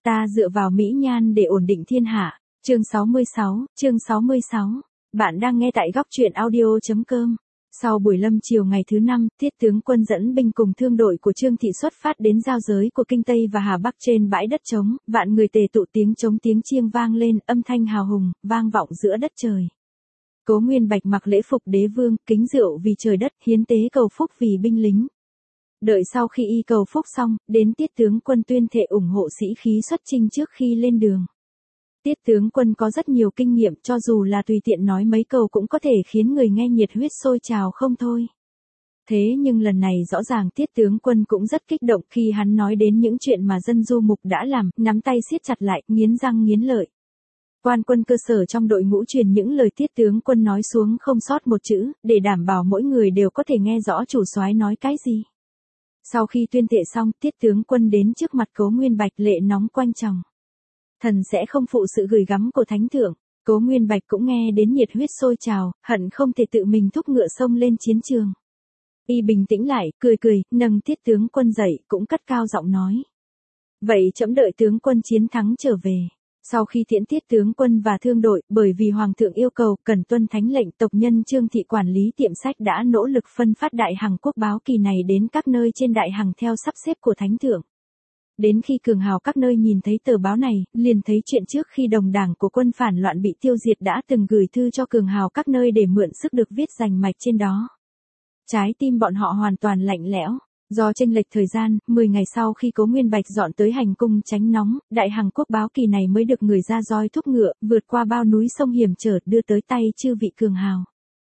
Ta dựa vào mỹ nhan để ổn định thiên hạ. Chương 66. Bạn đang nghe tại góc truyện audio.com. Sau buổi lâm chiều ngày thứ 5, Tiết tướng quân dẫn binh cùng thương đội của Trương Thị xuất phát đến giao giới của Kinh Tây và Hà Bắc trên bãi đất trống, vạn người tề tụ, tiếng trống tiếng chiêng vang lên, âm thanh hào hùng, vang vọng giữa đất trời. Cố Nguyên Bạch mặc lễ phục đế vương, kính rượu vì trời đất, hiến tế cầu phúc vì binh lính. Đợi sau khi y cầu phúc xong, đến Tiết tướng quân tuyên thệ ủng hộ sĩ khí xuất chinh trước khi lên đường. Tiết tướng quân có rất nhiều kinh nghiệm, cho dù là tùy tiện nói mấy câu cũng có thể khiến người nghe nhiệt huyết sôi trào không thôi. Thế nhưng lần này rõ ràng Tiết tướng quân cũng rất kích động khi hắn nói đến những chuyện mà dân du mục đã làm, nắm tay siết chặt lại, nghiến răng nghiến lợi. Quan quân cơ sở trong đội ngũ truyền những lời Tiết tướng quân nói xuống không sót một chữ, để đảm bảo mỗi người đều có thể nghe rõ chủ soái nói cái gì. Sau khi tuyên thệ xong, Tiết tướng quân đến trước mặt Cố Nguyên Bạch, lệ nóng quanh tròng. Thần sẽ không phụ sự gửi gắm của thánh thượng. Cố Nguyên Bạch cũng nghe đến nhiệt huyết sôi trào, hận không thể tự mình thúc ngựa xông lên chiến trường. Y bình tĩnh lại, cười, nâng Tiết tướng quân dậy, cũng cất cao giọng nói. Vậy trẫm đợi tướng quân chiến thắng trở về. Sau khi tiễn Tiết tướng quân và thương đội, bởi vì Hoàng thượng yêu cầu cần tuân thánh lệnh, tộc nhân Trương Thị quản lý tiệm sách đã nỗ lực phân phát Đại Hằng Quốc báo kỳ này đến các nơi trên Đại Hằng theo sắp xếp của thánh thượng. Đến khi cường hào các nơi nhìn thấy tờ báo này, liền thấy chuyện trước khi đồng đảng của quân phản loạn bị tiêu diệt đã từng gửi thư cho cường hào các nơi để mượn sức được viết rành mạch trên đó. Trái tim bọn họ hoàn toàn lạnh lẽo. Do chênh lệch thời gian, 10 ngày sau khi Cố Nguyên Bạch dọn tới hành cung tránh nóng, Đại Hằng Quốc báo kỳ này mới được người ra roi thúc ngựa, vượt qua bao núi sông hiểm trở đưa tới tay chư vị cường hào.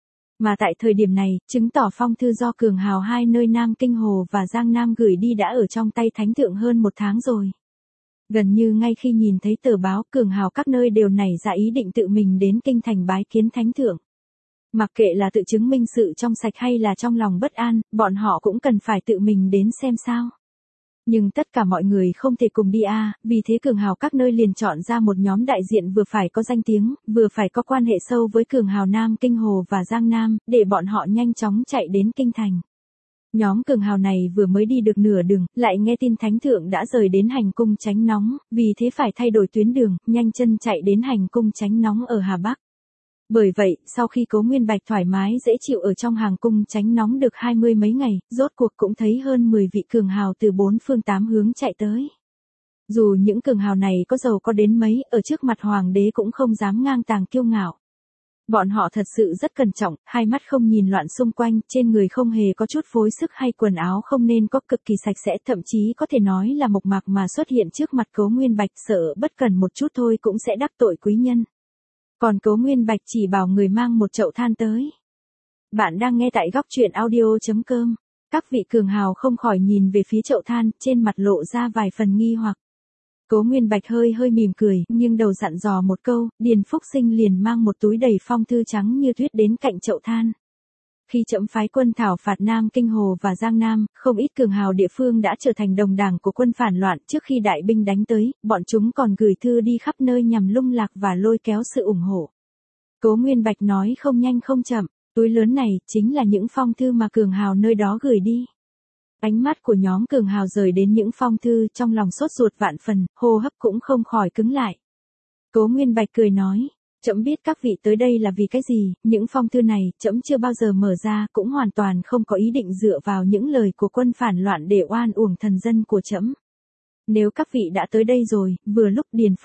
Mà tại thời điểm này, chứng tỏ phong thư do cường hào hai nơi Nam Kinh Hồ và Giang Nam gửi đi đã ở trong tay thánh thượng hơn một tháng rồi. Gần như ngay khi nhìn thấy tờ báo, cường hào các nơi đều nảy ra ý định tự mình đến kinh thành bái kiến thánh thượng. Mặc kệ là tự chứng minh sự trong sạch hay là trong lòng bất an, bọn họ cũng cần phải tự mình đến xem sao. Nhưng tất cả mọi người không thể cùng đi vì thế cường hào các nơi liền chọn ra một nhóm đại diện vừa phải có danh tiếng, vừa phải có quan hệ sâu với cường hào Nam Kinh Hồ và Giang Nam, để bọn họ nhanh chóng chạy đến kinh thành. Nhóm cường hào này vừa mới đi được nửa đường, lại nghe tin thánh thượng đã rời đến hành cung tránh nóng, vì thế phải thay đổi tuyến đường, nhanh chân chạy đến hành cung tránh nóng ở Hà Bắc. Bởi vậy, sau khi Cố Nguyên Bạch thoải mái dễ chịu ở trong hàng cung tránh nóng được 20 mấy ngày, rốt cuộc cũng thấy hơn 10 vị cường hào từ 4 phương 8 hướng chạy tới. Dù những cường hào này có giàu có đến mấy, ở trước mặt hoàng đế cũng không dám ngang tàng kiêu ngạo. Bọn họ thật sự rất cẩn trọng, hai mắt không nhìn loạn xung quanh, trên người không hề có chút phối sức hay quần áo không nên có, cực kỳ sạch sẽ, thậm chí có thể nói là mộc mạc mà xuất hiện trước mặt Cố Nguyên Bạch, sợ bất cần một chút thôi cũng sẽ đắc tội quý nhân. Còn Cố Nguyên Bạch chỉ bảo người mang một chậu than tới. Bạn đang nghe tại góc truyện audio.com. Các vị cường hào không khỏi nhìn về phía chậu than, trên mặt lộ ra vài phần nghi hoặc. Cố Nguyên Bạch hơi mỉm cười, nhưng đầu dặn dò một câu, Điền Phúc Sinh liền mang một túi đầy phong thư trắng như tuyết đến cạnh chậu than. Khi trẫm phái quân thảo phạt Nam Kinh Hồ và Giang Nam, không ít cường hào địa phương đã trở thành đồng đảng của quân phản loạn. Trước khi đại binh đánh tới, bọn chúng còn gửi thư đi khắp nơi nhằm lung lạc và lôi kéo sự ủng hộ. Cố Nguyên Bạch nói không nhanh không chậm, túi lớn này chính là những phong thư mà cường hào nơi đó gửi đi. Ánh mắt của nhóm cường hào rời đến những phong thư, trong lòng sốt ruột vạn phần, hô hấp cũng không khỏi cứng lại. Cố Nguyên Bạch cười nói. Trẫm biết các vị tới đây là vì cái gì, những phong thư này, trẫm chưa bao giờ mở ra, cũng hoàn toàn không có ý định dựa vào những lời của quân phản loạn để oan uổng thần dân của trẫm. Nếu các vị đã tới đây rồi, vừa lúc Điền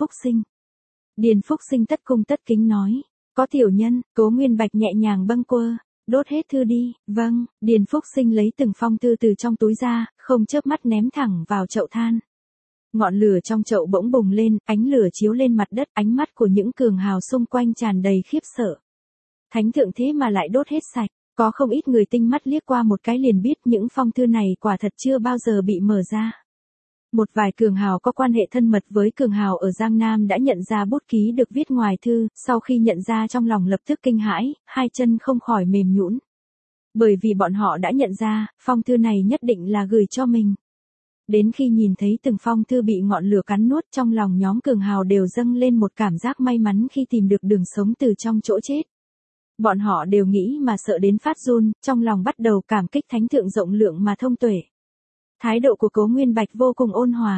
Phúc Sinh tất cung tất kính nói. Có tiểu nhân, Cố Nguyên Bạch nhẹ nhàng bâng quơ, đốt hết thư đi. Vâng, Điền Phúc Sinh lấy từng phong thư từ trong túi ra, không chớp mắt ném thẳng vào chậu than. Ngọn lửa trong chậu bỗng bùng lên, ánh lửa chiếu lên mặt đất, ánh mắt của những cường hào xung quanh tràn đầy khiếp sợ. Thánh thượng thế mà lại đốt hết sạch, có không ít người tinh mắt liếc qua một cái liền biết những phong thư này quả thật chưa bao giờ bị mở ra. Một vài cường hào có quan hệ thân mật với cường hào ở Giang Nam đã nhận ra bút ký được viết ngoài thư, sau khi nhận ra trong lòng lập tức kinh hãi, hai chân không khỏi mềm nhũn. Bởi vì bọn họ đã nhận ra, phong thư này nhất định là gửi cho mình. Đến khi nhìn thấy từng phong thư bị ngọn lửa cắn nuốt, trong lòng nhóm cường hào đều dâng lên một cảm giác may mắn khi tìm được đường sống từ trong chỗ chết. Bọn họ đều nghĩ mà sợ đến phát run, trong lòng bắt đầu cảm kích thánh thượng rộng lượng mà thông tuệ. Thái độ của Cố Nguyên Bạch vô cùng ôn hòa.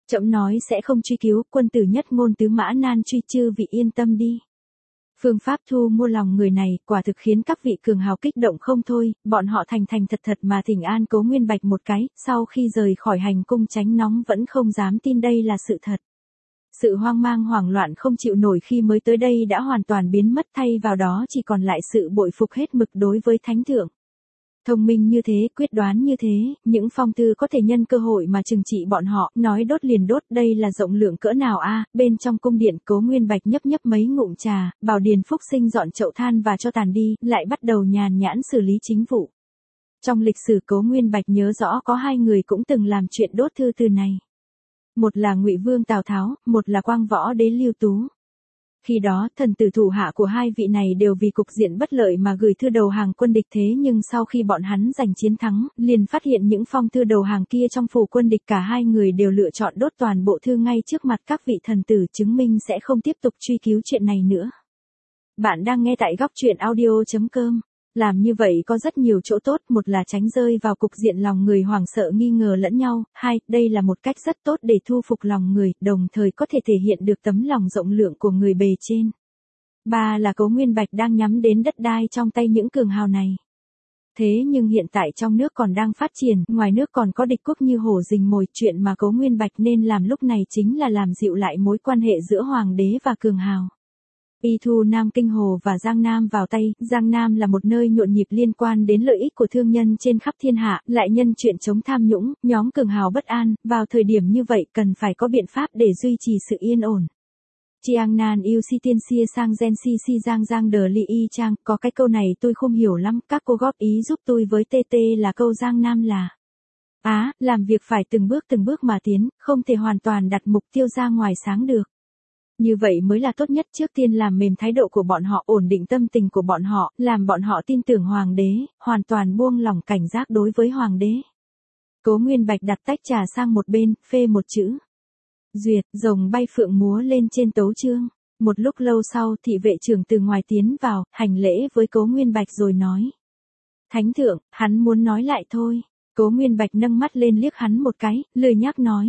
Trẫm nói sẽ không truy cứu, quân tử nhất ngôn tứ mã nan truy, chư vị yên tâm đi. Phương pháp thu mua lòng người này quả thực khiến các vị cường hào kích động không thôi, bọn họ thành thành thật thật mà thỉnh an Cố Nguyên Bạch một cái, sau khi rời khỏi hành cung tránh nóng vẫn không dám tin đây là sự thật. Sự hoang mang hoảng loạn không chịu nổi khi mới tới đây đã hoàn toàn biến mất, thay vào đó chỉ còn lại sự bội phục hết mực đối với thánh thượng. Thông minh như thế, quyết đoán như thế, những phong thư có thể nhân cơ hội mà trừng trị bọn họ, nói đốt liền đốt, đây là rộng lượng cỡ nào a? Bên trong cung điện, Cố Nguyên Bạch nhấp nhấp mấy ngụm trà, bảo Điền Phúc Sinh dọn chậu than và cho tàn đi, lại bắt đầu nhàn nhãn xử lý chính vụ. Trong lịch sử Cố Nguyên Bạch nhớ rõ có hai người cũng từng làm chuyện đốt thư từ này. Một là Ngụy Vương Tào Tháo, một là Quang Võ Đế Lưu Tú. Khi đó, thần tử thủ hạ của hai vị này đều vì cục diện bất lợi mà gửi thư đầu hàng quân địch, thế nhưng sau khi bọn hắn giành chiến thắng, liền phát hiện những phong thư đầu hàng kia trong phủ quân địch, cả hai người đều lựa chọn đốt toàn bộ thư ngay trước mặt các vị thần tử, chứng minh sẽ không tiếp tục truy cứu chuyện này nữa. Bạn đang nghe tại góc truyện audio.com. Làm như vậy có rất nhiều chỗ tốt, một là tránh rơi vào cục diện lòng người hoảng sợ nghi ngờ lẫn nhau, hai, đây là một cách rất tốt để thu phục lòng người, đồng thời có thể thể hiện được tấm lòng rộng lượng của người bề trên. Ba là Cố Nguyên Bạch đang nhắm đến đất đai trong tay những cường hào này. Thế nhưng hiện tại trong nước còn đang phát triển, ngoài nước còn có địch quốc như hổ rình mồi, chuyện mà Cố Nguyên Bạch nên làm lúc này chính là làm dịu lại mối quan hệ giữa hoàng đế và cường hào. Y thu Nam Kinh Hồ và Giang Nam vào tay, Giang Nam là một nơi nhộn nhịp liên quan đến lợi ích của thương nhân trên khắp thiên hạ, lại nhân chuyện chống tham nhũng, nhóm cường hào bất an, vào thời điểm như vậy cần phải có biện pháp để duy trì sự yên ổn. Chiang nan yêu si tiên xia sang gen si si giang giang đờ li y chang, có cái câu này tôi không hiểu lắm, các cô góp ý giúp tôi với TT là câu Giang Nam là làm việc phải từng bước mà tiến, không thể hoàn toàn đặt mục tiêu ra ngoài sáng được. Như vậy mới là tốt nhất, trước tiên làm mềm thái độ của bọn họ, ổn định tâm tình của bọn họ, làm bọn họ tin tưởng hoàng đế, hoàn toàn buông lỏng cảnh giác đối với hoàng đế. Cố Nguyên Bạch đặt tách trà sang một bên, phê một chữ. Duyệt, rồng bay phượng múa lên trên tấu chương. Một lúc lâu sau, thị vệ trưởng từ ngoài tiến vào, hành lễ với Cố Nguyên Bạch rồi nói. Thánh thượng, hắn muốn nói lại thôi. Cố Nguyên Bạch nâng mắt lên liếc hắn một cái, lười nhác nói.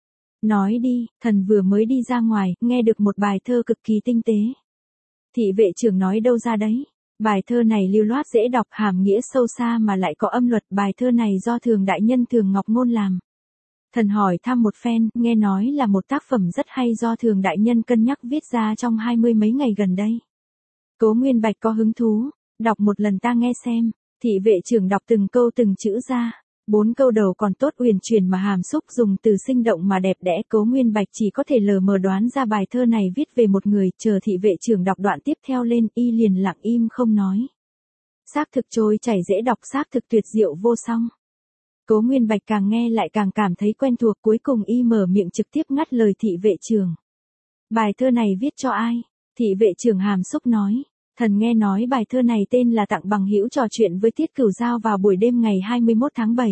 Nói đi, thần vừa mới đi ra ngoài, nghe được một bài thơ cực kỳ tinh tế. Thị vệ trưởng nói đâu ra đấy? Bài thơ này lưu loát dễ đọc, hàm nghĩa sâu xa mà lại có âm luật, bài thơ này do Thường đại nhân Thường Ngọc Ngôn làm. Thần hỏi thăm một phen, nghe nói là một tác phẩm rất hay do Thường đại nhân cân nhắc viết ra trong 20 mấy ngày gần đây. Cố Nguyên Bạch có hứng thú, đọc một lần ta nghe xem. Thị vệ trưởng đọc từng câu từng chữ ra. 4 câu đầu còn tốt, uyển chuyển mà hàm xúc, dùng từ sinh động mà đẹp đẽ. Cố Nguyên Bạch chỉ có thể lờ mờ đoán ra bài thơ này viết về một người, chờ thị vệ trưởng đọc đoạn tiếp theo lên, y liền lặng im không nói. Xác thực trôi chảy dễ đọc, xác thực tuyệt diệu vô song. Cố Nguyên Bạch càng nghe lại càng cảm thấy quen thuộc, cuối cùng y mở miệng trực tiếp ngắt lời thị vệ trưởng. Bài thơ này viết cho ai? Thị vệ trưởng hàm xúc nói. Thần nghe nói bài thơ này tên là Tặng bằng hữu trò chuyện với Tiết Cửu Giao vào buổi đêm ngày 21 tháng 7.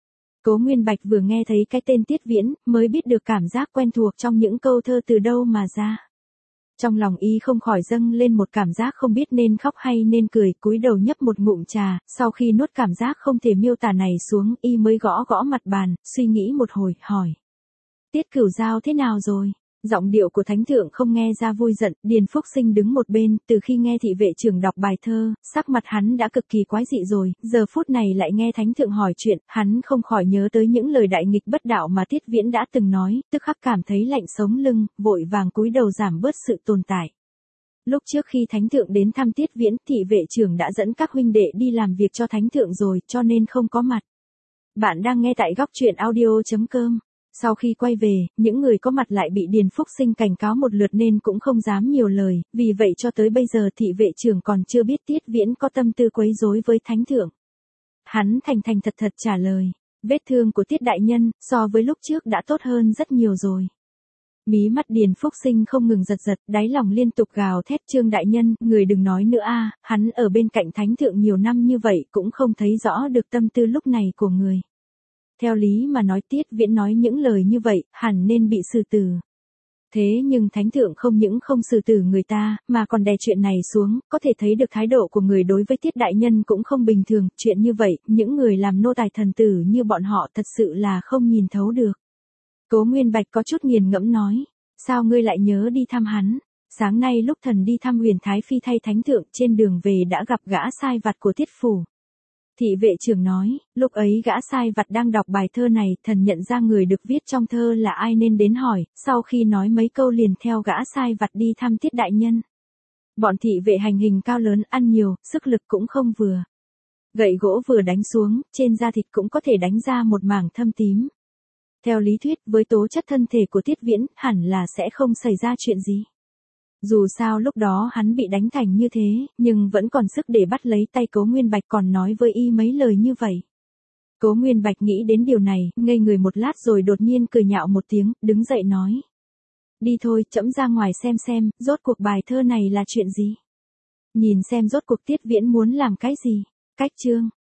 Cố Nguyên Bạch vừa nghe thấy cái tên Tiết Viễn, mới biết được cảm giác quen thuộc trong những câu thơ từ đâu mà ra. Trong lòng y không khỏi dâng lên một cảm giác không biết nên khóc hay nên cười, cúi đầu nhấp một ngụm trà, sau khi nuốt cảm giác không thể miêu tả này xuống, y mới gõ gõ mặt bàn, suy nghĩ một hồi, hỏi. Tiết Cửu Giao thế nào rồi? Giọng điệu của thánh thượng không nghe ra vui giận, Điền Phúc Sinh đứng một bên, từ khi nghe thị vệ trưởng đọc bài thơ, sắc mặt hắn đã cực kỳ quái dị rồi, giờ phút này lại nghe thánh thượng hỏi chuyện, hắn không khỏi nhớ tới những lời đại nghịch bất đạo mà Tiết Viễn đã từng nói, tức khắc cảm thấy lạnh sống lưng, vội vàng cúi đầu giảm bớt sự tồn tại. Lúc trước khi thánh thượng đến thăm Tiết Viễn, thị vệ trưởng đã dẫn các huynh đệ đi làm việc cho thánh thượng rồi, cho nên không có mặt. Bạn đang nghe tại góc truyện audio.com. Sau khi quay về, những người có mặt lại bị Điền Phúc Sinh cảnh cáo một lượt nên cũng không dám nhiều lời, vì vậy cho tới bây giờ thị vệ trưởng còn chưa biết Tiết Viễn có tâm tư quấy rối với thánh thượng. Hắn thành thành thật thật trả lời, vết thương của Tiết đại nhân, so với lúc trước đã tốt hơn rất nhiều rồi. Mí mắt Điền Phúc Sinh không ngừng giật giật, đáy lòng liên tục gào thét, Trương đại nhân, người đừng nói nữa a, hắn ở bên cạnh thánh thượng nhiều năm như vậy cũng không thấy rõ được tâm tư lúc này của người. Theo lý mà nói Tiết Viễn nói những lời như vậy, hẳn nên bị xử tử. Thế nhưng thánh thượng không những không xử tử người ta, mà còn đè chuyện này xuống, có thể thấy được thái độ của người đối với Tiết đại nhân cũng không bình thường, chuyện như vậy, những người làm nô tài thần tử như bọn họ thật sự là không nhìn thấu được. Cố Nguyên Bạch có chút nghiền ngẫm nói, sao ngươi lại nhớ đi thăm hắn? Sáng nay lúc thần đi thăm Huyền Thái Phi thay thánh thượng, trên đường về đã gặp gã sai vặt của Tiết phủ. Thị vệ trưởng nói, lúc ấy gã sai vặt đang đọc bài thơ này, thần nhận ra người được viết trong thơ là ai nên đến hỏi, sau khi nói mấy câu liền theo gã sai vặt đi thăm Tiết đại nhân. Bọn thị vệ hành hình cao lớn, ăn nhiều, sức lực cũng không vừa. Gậy gỗ vừa đánh xuống, trên da thịt cũng có thể đánh ra một mảng thâm tím. Theo lý thuyết, với tố chất thân thể của Tiết Viễn, hẳn là sẽ không xảy ra chuyện gì. Dù sao lúc đó hắn bị đánh thành như thế, nhưng vẫn còn sức để bắt lấy tay Cố Nguyên Bạch, còn nói với y mấy lời như vậy. Cố Nguyên Bạch nghĩ đến điều này, ngây người một lát rồi đột nhiên cười nhạo một tiếng, đứng dậy nói. Đi thôi, trẫm ra ngoài xem, rốt cuộc bài thơ này là chuyện gì. Nhìn xem rốt cuộc Tiết Viễn muốn làm cái gì. Cách chương